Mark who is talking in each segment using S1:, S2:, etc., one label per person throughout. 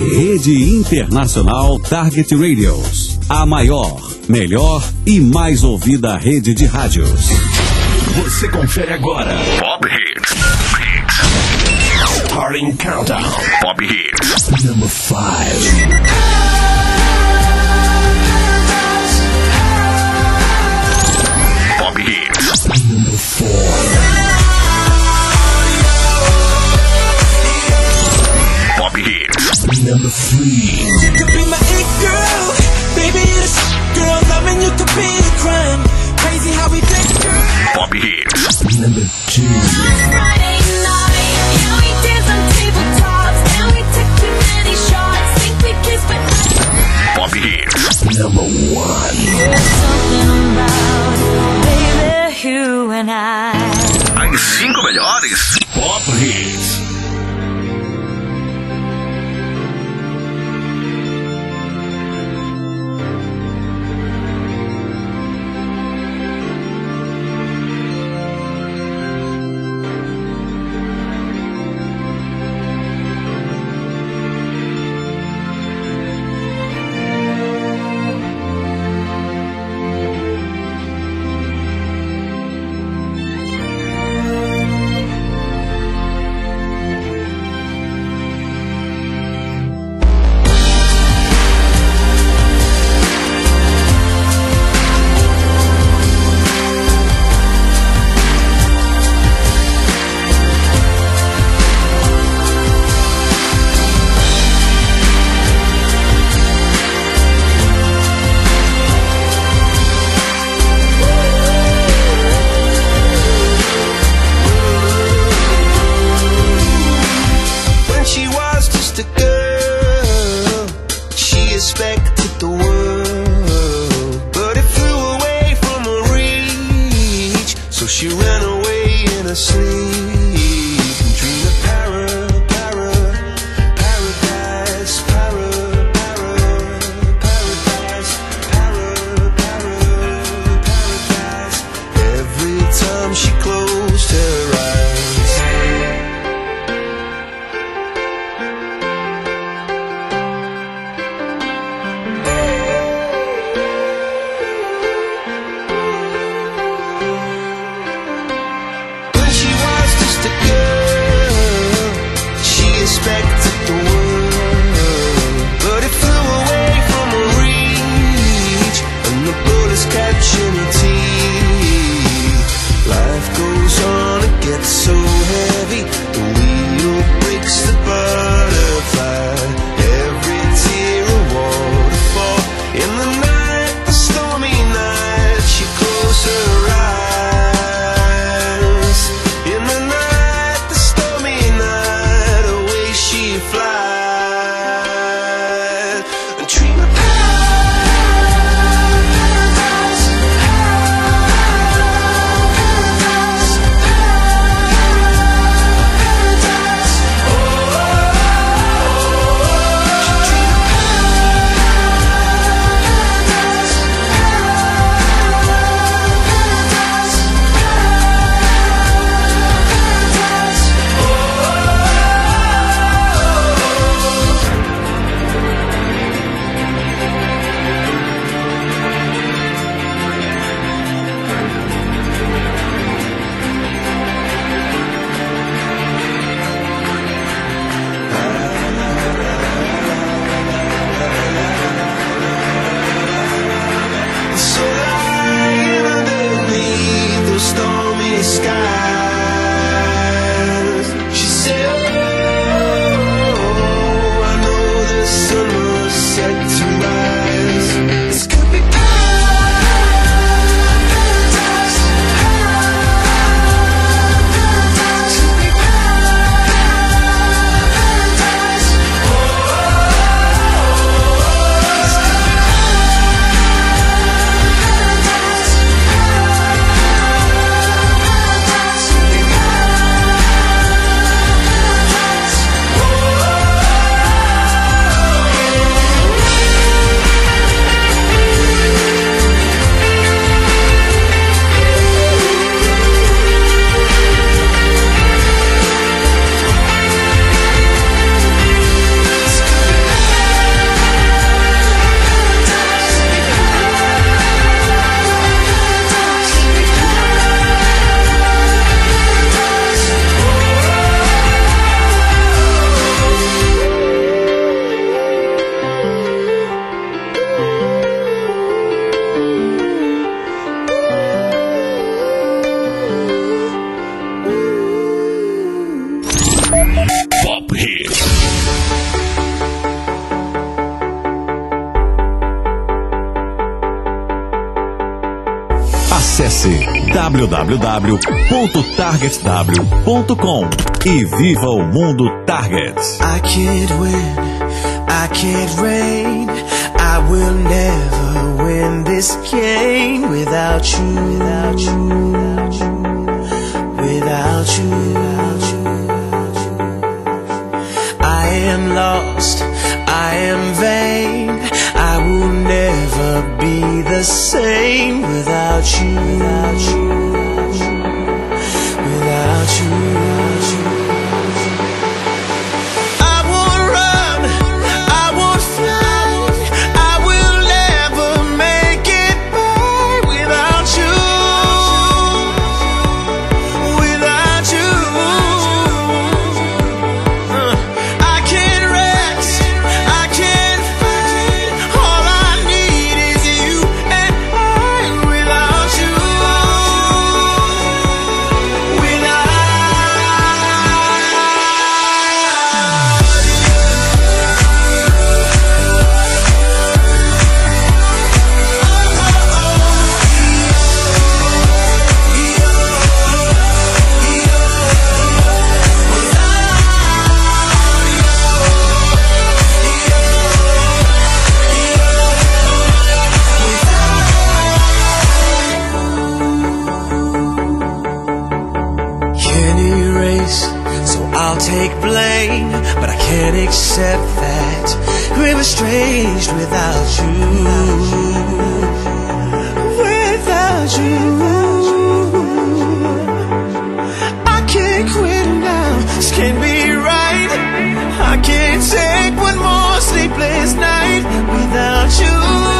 S1: Rede Internacional Target Radios. A maior, melhor e mais ouvida rede de rádios.
S2: Você confere agora. Pop Hits. Starting Countdown. Pop Hits. Number 5. Pop Hits. Number 4. Pop Hits. Number 3.
S3: You could be my it girl, baby, you're the girl, loving you could be a crime. Crazy how we did, girl.
S2: Pop Hits. Number 2.
S4: Friday night, yeah, we dance on tabletops, and we took too many shots. Think we kissed, but
S2: Pop Hits. Number 1.
S4: there's something about, baby, you and I.
S2: As 5 melhores. Pop Hits.
S1: www.targetw.com e viva o mundo Target.
S3: I can't win, I can't reign, I will never win this game without you, without you, without you, without you. I am lost, I am vain, I will never be the same without you, without you, without you, without you. I won't run, I won't fly, I will never make it by without you, without you. I can't rest, I can't fight, all I need is you and I without you, can't erase, so I'll take blame, but I can't accept that we were estranged without you, without you. I can't quit now, this can't be right, I can't take one more sleepless night without you,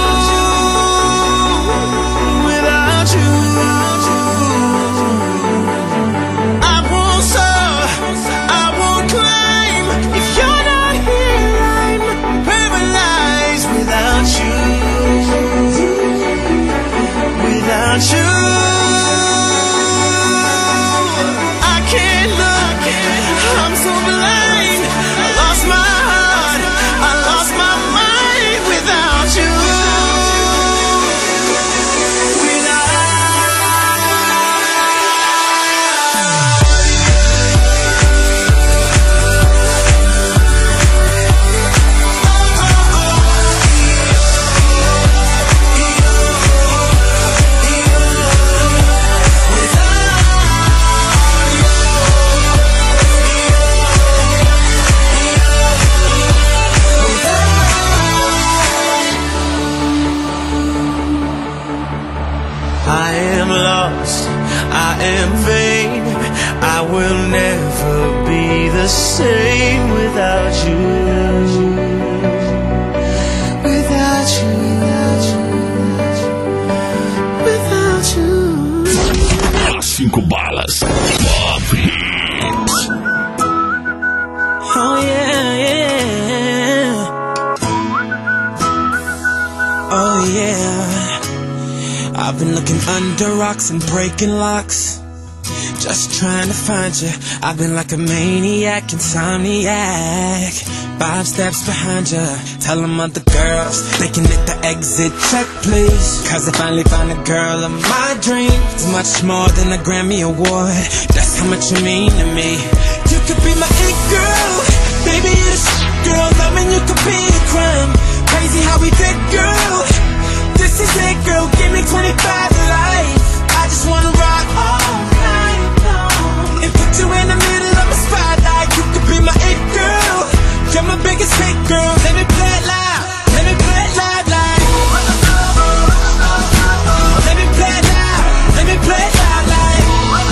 S3: without you. I won't soar, I won't climb, if you're not here I'm paralyzed without you, without you. I can't look, I'm so blind, I lost my heart, I lost my mind without you, I am lost, I am vain, I will never be the same without you, without you, without you, without you.
S2: 5 balas. Pop Hits.
S3: Oh yeah, yeah. Oh yeah. I've been looking under rocks and breaking locks, just trying to find you. I've been like a maniac, insomniac, 5 steps behind you. Tell them other girls they can hit the exit check, please, cause I finally found a girl of my dreams. It's much more than a Grammy award, that's how much you mean to me. You could be my it girl, baby you're the shit girl, loving you could be a crime. Crazy how we did, girl. This is it, girl, give me 25 to life. I just wanna rock all night long and put you in the middle of my spotlight. You could be my it girl, you're my biggest hit, girl. Let me play it loud, let me play it loud, like. Let me play it loud, let me play it loud, like.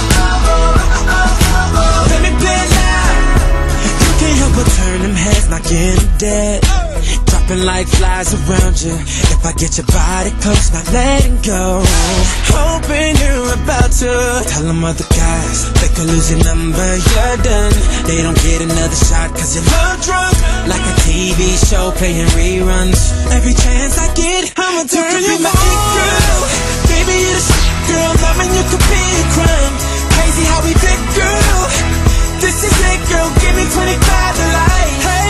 S3: Let me play it loud. You can't help but turn them heads, knocking dead, dropping like flies around you. If I get your body close, not letting go. Hoping you're about to tell them other guys they could lose your number, you're done. They don't get another shot cause you're love drunk, like a TV show playing reruns. Every chance I get, I'ma turn you my it girl. Baby you're the shit girl, loving you could be a crime. Crazy how we did, girl. This is it, girl, give me 25 to life. Hey,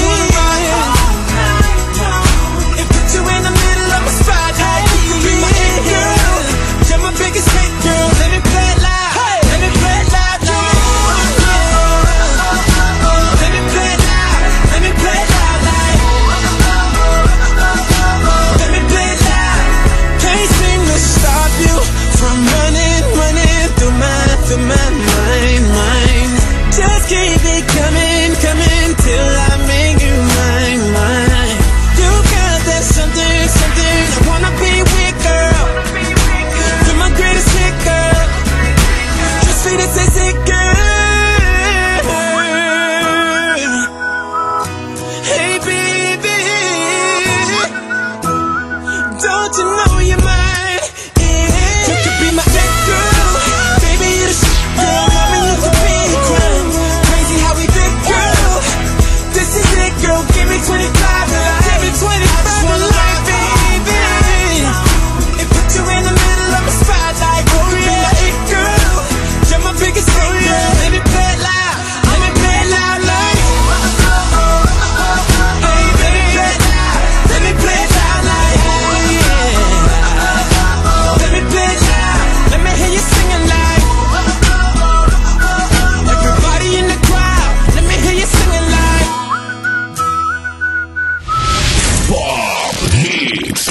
S3: and put you in the middle of my spotlight. You could be my it girl, you're my biggest hit, girl. baby, come in till I make you mine. You got that something, I wanna be with, girl. You're my greatest hit, girl. Just say this is it, girl. Hey, baby, don't you know you're mine? Yeah. You could be my big girl. Baby, you're the shit, girl. Loving you's a big crime. Crazy how we did, girl. This is it, girl. Give me 25 life. Give me 25 life, baby. And put you in the middle of a spotlight. Oh, yeah, it, girl. You're my biggest hit, girl. Let me play it loud. Let me play it loud like. Hey, baby, play it loud. Let me play it loud like. Let me play it loud. Let me hear you singing like. Everybody in the crowd. Let me hear you singing like.
S2: Pop Hits.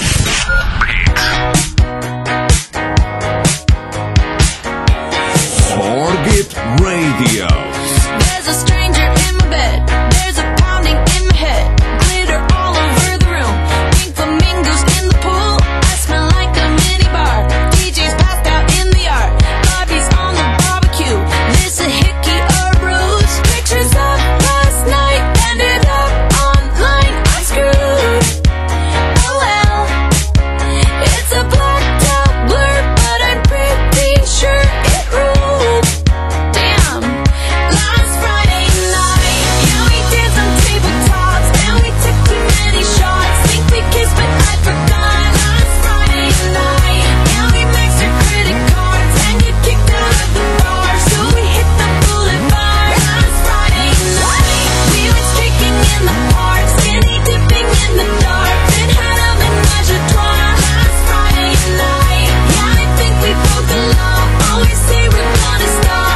S2: Forbit Radio.
S4: There's a stranger in my bed. There's a pounding in my head. Glitter all over the room. Pink flamingos in the pool. I smell like a minibar. DJ's passed out in the yard. Bobby's on the barbecue. This a hickey or a bruise. Pictures of last night ended up online. I'm screwed. Oh well. It's a blacked out blur, but I'm pretty sure it ruled. Damn. Last Friday night, yeah, we danced on tabletops and we took too many shots. Think we kissed, but I forgot. Last Friday night, yeah, we maxed our credit cards and you kicked out of the bar, so we hit the boulevard. Last Friday night, we went streaking in the park, skinny dipping in the dark, then had a menage a trois. Last Friday night, yeah, I think we broke the law. Always say we're gonna stop.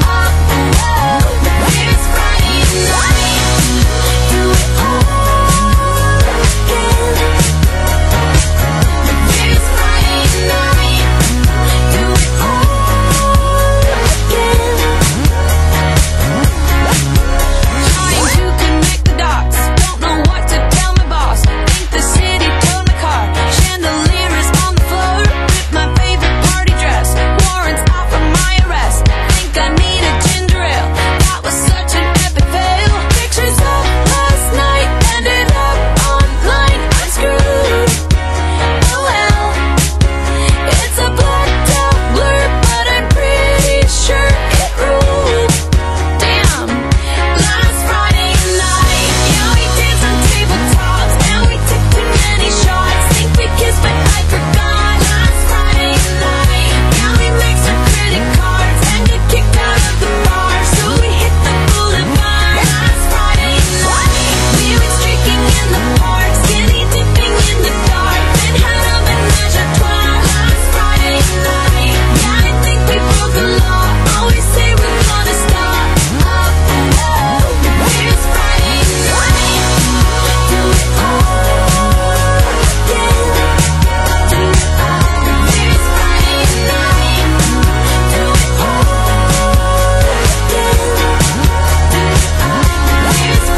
S4: Here's Friday night. Do it all again. Here's Friday night. Do it all again. Trying to connect the dots. Don't know what to tell my boss. Think the city towed my car. Chandelier is on the floor. Rip my favorite party dress. Warrants out for my arrest. Think I need a ginger ale. That was such an epic fail. Pictures of last night ended up online. I'm screwed. Oh well. It's a blacked out blur, but I'm pretty sure it ruled. Damn. Last Friday night, yeah, we danced on tabletops and we took too many shots. Think we kissed, but I forgot. Last Friday night, yeah, we maxed our credit cards and you kicked out of the bar, so we hit the boulevard. Last Friday night, we went streaking in the park, skinny dipping in the dark, then had a menage a trois. Last Friday night, yeah, I think we broke the law. Always say we're gonna stop. Here's Friday night. Do it all again. Here's Friday night. Do it all again. Here's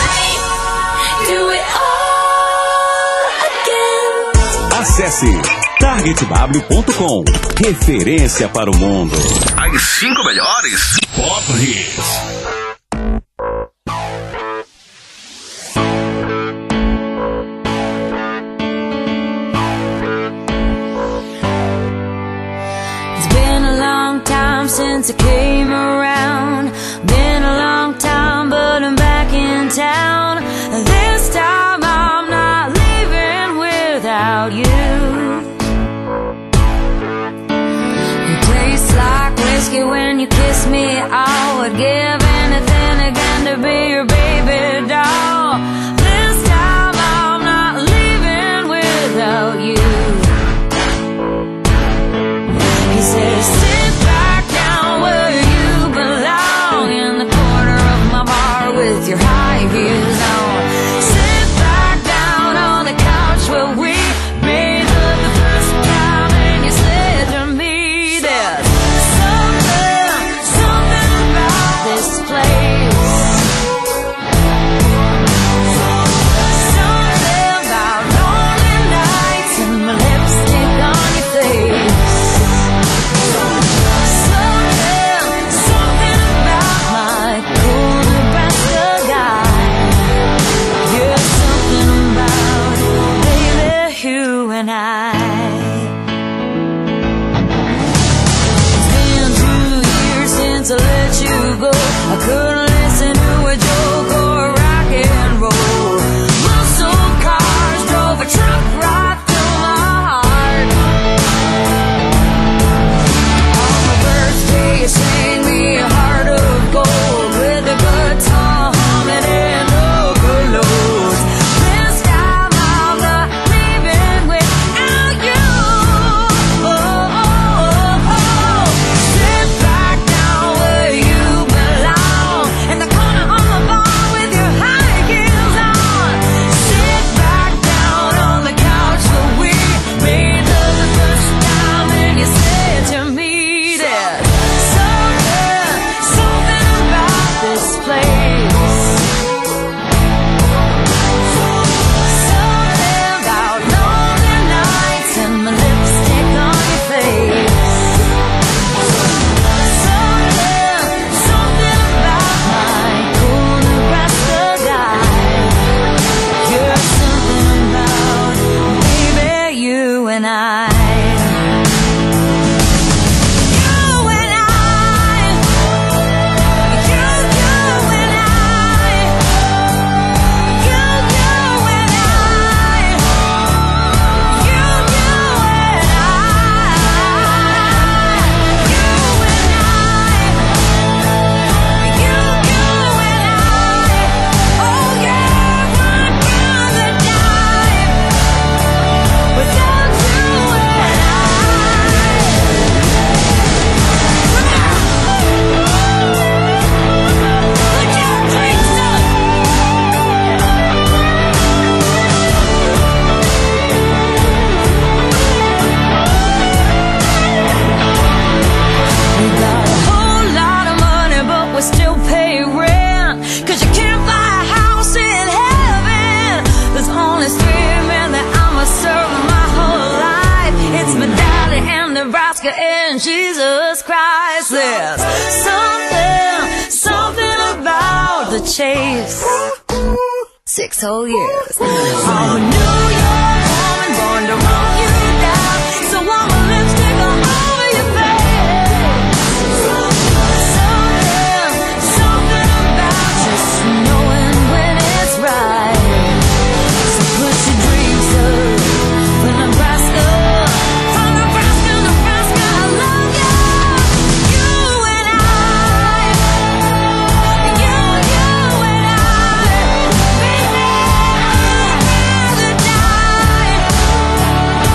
S1: Acesse TargetW.com. Referência para o mundo.
S2: As 5 melhores Pop Hits.
S4: It's been a long time since I came around. Been a long time, but I'm back in town. This time I'm not leaving without you. Like whiskey when you kiss me, I would give anything again to be your baby doll. This time I'm not leaving without you. He says, sit back down where you belong, in the corner of my bar with your high heels on. Sit back down on the couch where we made love the first time, and you said to me that this place, something about lonely nights and my lipstick on your face, something about my cool Nebraska guy. Yeah, something about baby you and I. It's been 2 years since I let you go. I couldn't listen to a joke or rock and roll. Muscle cars drove a truck right through my heart. On my birthday you sang me a heart of gold, with a guitar humming and overload. This time I'm not leaving without you. Sit back down where you belong, in the corner of my bar with your high heels on. Sit back down on the couch where we made love the first time, and you said to me that something about this place, something about lonely nights and my lipstick on your face. Something about my cool Nebraska guy. You're something about baby you and I. You and I. You and I. You and I. You and I. We got a whole lot of money, but we still pay rent, 'cause you can't buy a house in heaven. There's only 3 men that I'ma serve my whole life. It's my daddy and Nebraska and Jesus Christ. There's something about the chase. 6 whole years. I'm a New York woman born to run you down, so I'm a lipstick all over your face. Something about just knowing when it's right. So put your dreams up for Nebraska. From Nebraska, Nebraska, I love you. You and I. You and I. Baby, I'd rather die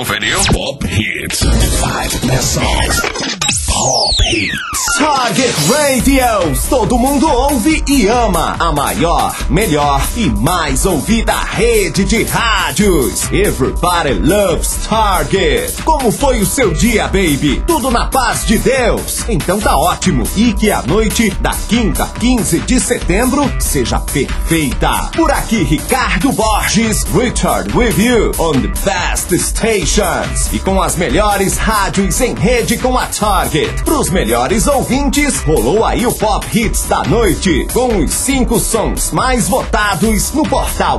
S2: International Radio. Pop Hits. 5 best songs. Pop Hits.
S5: Target Radios. Todo mundo ouve e ama. A maior, melhor e mais ouvida rede de rádios. Everybody loves Target. Como foi o seu dia, baby? Tudo na paz de Deus? Então tá ótimo. E que a noite da quinta, 15 de setembro, seja perfeita. Por aqui, Ricardo Borges, Richard with you on the best stations. E com as melhores rádios em rede com a Target. Pros melhores ouvintes, rolou aí o Pop Hits da noite, com os 5 sons mais votados no portal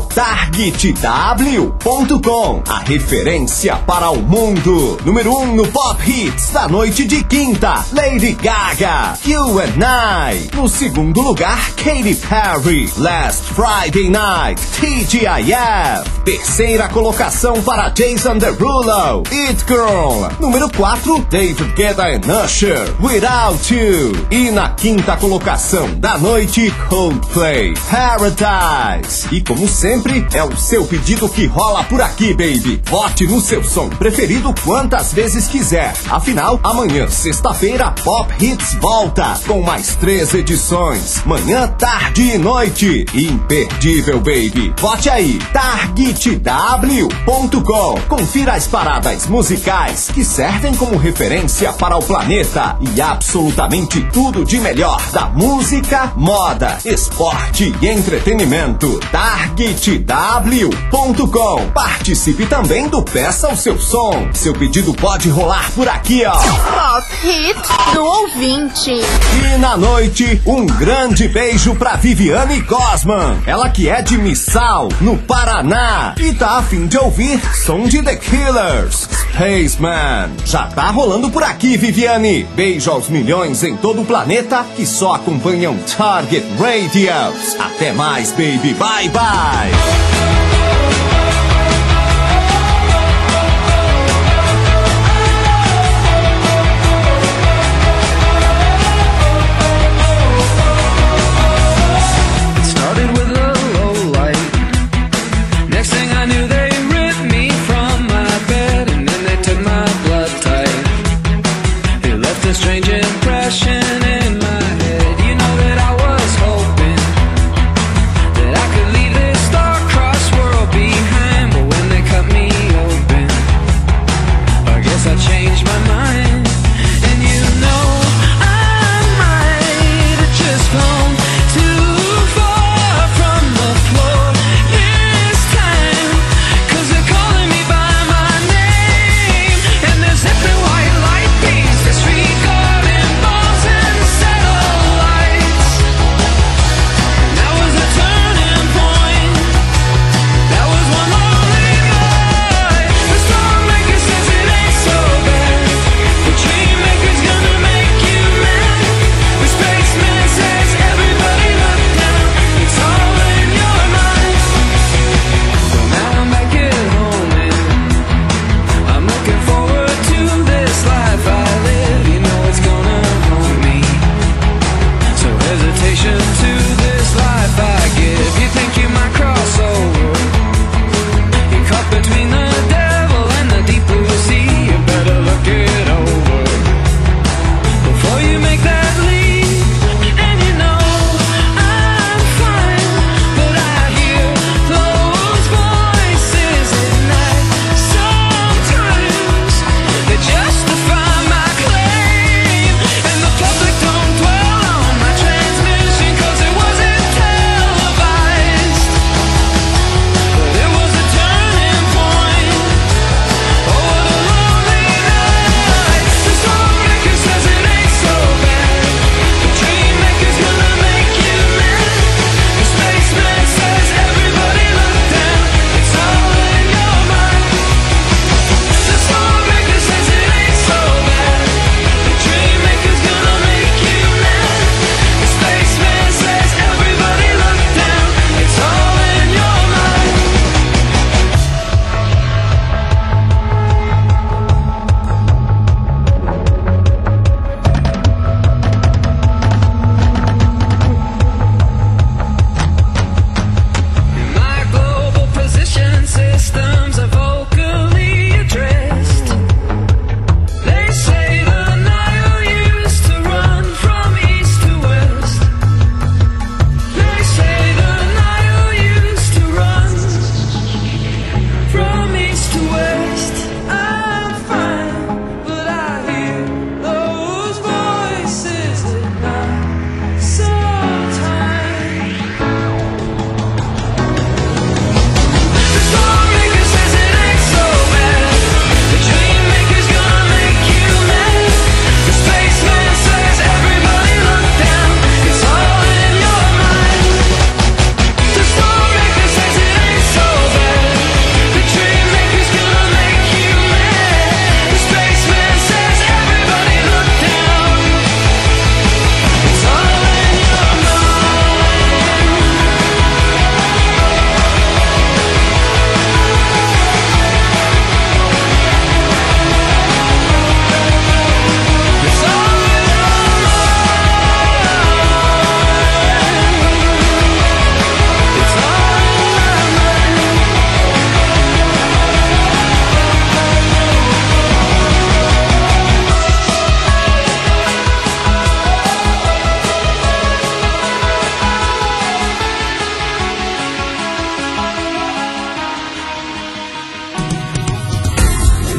S5: targetw.com, a referência para o mundo. Número 1 no Pop Hits da noite de quinta, Lady Gaga, You and I. No segundo lugar, Katy Perry, Last Friday Night, TGIF. Terceira colocação para Jason Derulo, It Girl. Número 4, David Guetta and Usher, Without You. E na quinta colocação da noite, Coldplay, Paradise. E como sempre, é o seu pedido que rola por aqui, baby. Vote no seu som preferido quantas vezes quiser. Afinal, amanhã, sexta-feira, Pop Hits volta com mais 3 edições. Manhã, tarde e noite. Imperdível, baby. Vote aí, targetw.com. Confira as paradas musicais que servem como referência para o planeta e absolutamente tudo de melhor da música, moda, esporte e entretenimento. targetw.com. Participe também do Peça o Seu Som. Seu pedido pode rolar por aqui, ó.
S6: Pop Hits do ouvinte.
S5: E na noite, um grande beijo pra Viviane Gosman. Ela que é de Missal, no Paraná, e tá a fim de ouvir som de The Killers, Spaceman. Já tá rolando por aqui, Viviane. Beijo aos milhões em todo o planeta que só acompanham Target Radios. Até mais, baby. Bye, bye.
S7: Crossway.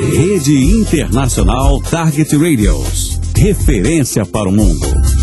S1: Rede Internacional Target Radios. Referência para o mundo.